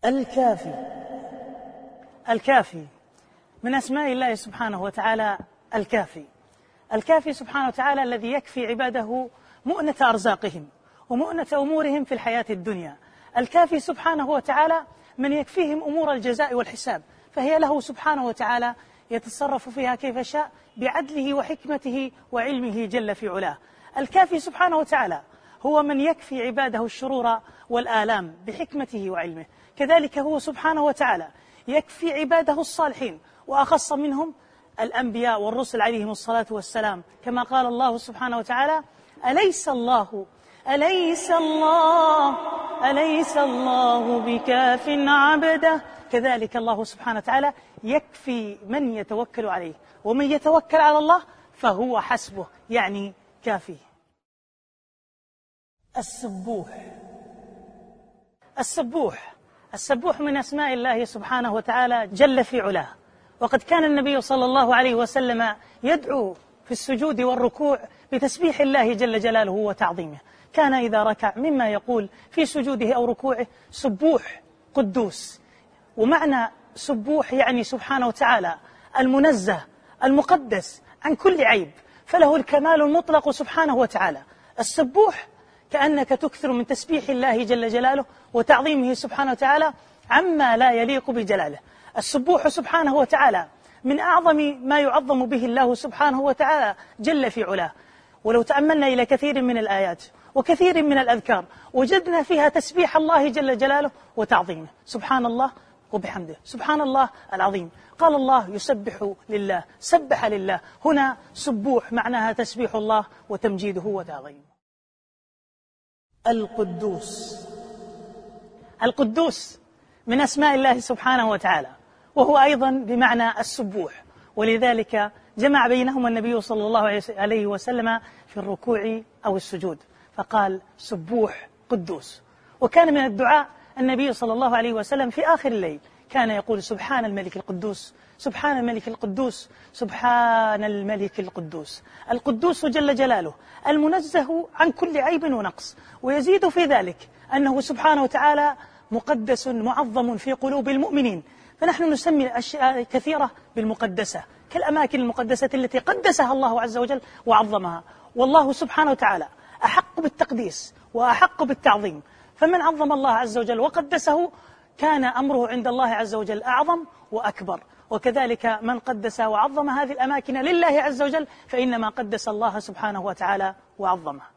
الكافي. الكافي من أسماء الله سبحانه وتعالى. الكافي سبحانه وتعالى الذي يكفي عباده مؤنة أرزاقهم ومؤنة أمورهم في الحياة الدنيا. الكافي سبحانه وتعالى من يكفيهم أمور الجزاء والحساب، فهي له سبحانه وتعالى يتصرف فيها كيف شاء بعدله وحكمته وعلمه جل في علاه. الكافي سبحانه وتعالى هو من يكفي عباده الشرور والآلام بحكمته وعلمه، كذلك هو سبحانه وتعالى يكفي عباده الصالحين، وأخص منهم الأنبياء والرسل عليهم الصلاة والسلام، كما قال الله سبحانه وتعالى: أليس الله بكاف عبده. كذلك الله سبحانه وتعالى يكفي من يتوكل عليه، ومن يتوكل على الله فهو حسبه، يعني كافيه. السبوح من أسماء الله سبحانه وتعالى جل في علاه. وقد كان النبي صلى الله عليه وسلم يدعو في السجود والركوع بتسبيح الله جل جلاله وتعظيمه. كان إذا ركع مما يقول في سجوده أو ركوعه: سبوح قدوس. ومعنى سبوح يعني سبحانه وتعالى المنزه المقدس عن كل عيب، فله الكمال المطلق سبحانه وتعالى. السبوح كأنك تكثر من تسبيح الله جل جلاله وتعظيمه سبحانه وتعالى عما لا يليق بجلاله. السبوح سبحانه وتعالى من أعظم ما يعظم به الله سبحانه وتعالى جل في علاه. ولو تأملنا إلى كثير من الآيات وكثير من الأذكار وجدنا فيها تسبيح الله جل جلاله وتعظيمه. سبحان الله وبحمده، سبحان الله العظيم. قال الله: يسبح لله، سبح لله. هنا سبوح معناها تسبيح الله وتمجيده وتعظيمه. القدوس من أسماء الله سبحانه وتعالى، وهو أيضا بمعنى السبوح، ولذلك جمع بينهما النبي صلى الله عليه وسلم في الركوع أو السجود، فقال: سبوح قدوس. وكان من الدعاء النبي صلى الله عليه وسلم في آخر الليل كان يقول: سبحان الملك القدوس، سبحان الملك القدوس، سبحان الملك القدوس. القدوس جل جلاله المنزه عن كل عيب ونقص. ويزيد في ذلك أنه سبحانه وتعالى مقدس معظم في قلوب المؤمنين، فنحن نسمي الأشياء كثيرة بالمقدسة، كالأماكن المقدسة التي قدسها الله عز وجل وعظمها. والله سبحانه وتعالى أحق بالتقديس وأحق بالتعظيم، فمن عظم الله عز وجل وقدسه كان أمره عند الله عز وجل أعظم وأكبر. وكذلك من قدس وعظم هذه الأماكن لله عز وجل فإنما قدس الله سبحانه وتعالى وعظمها.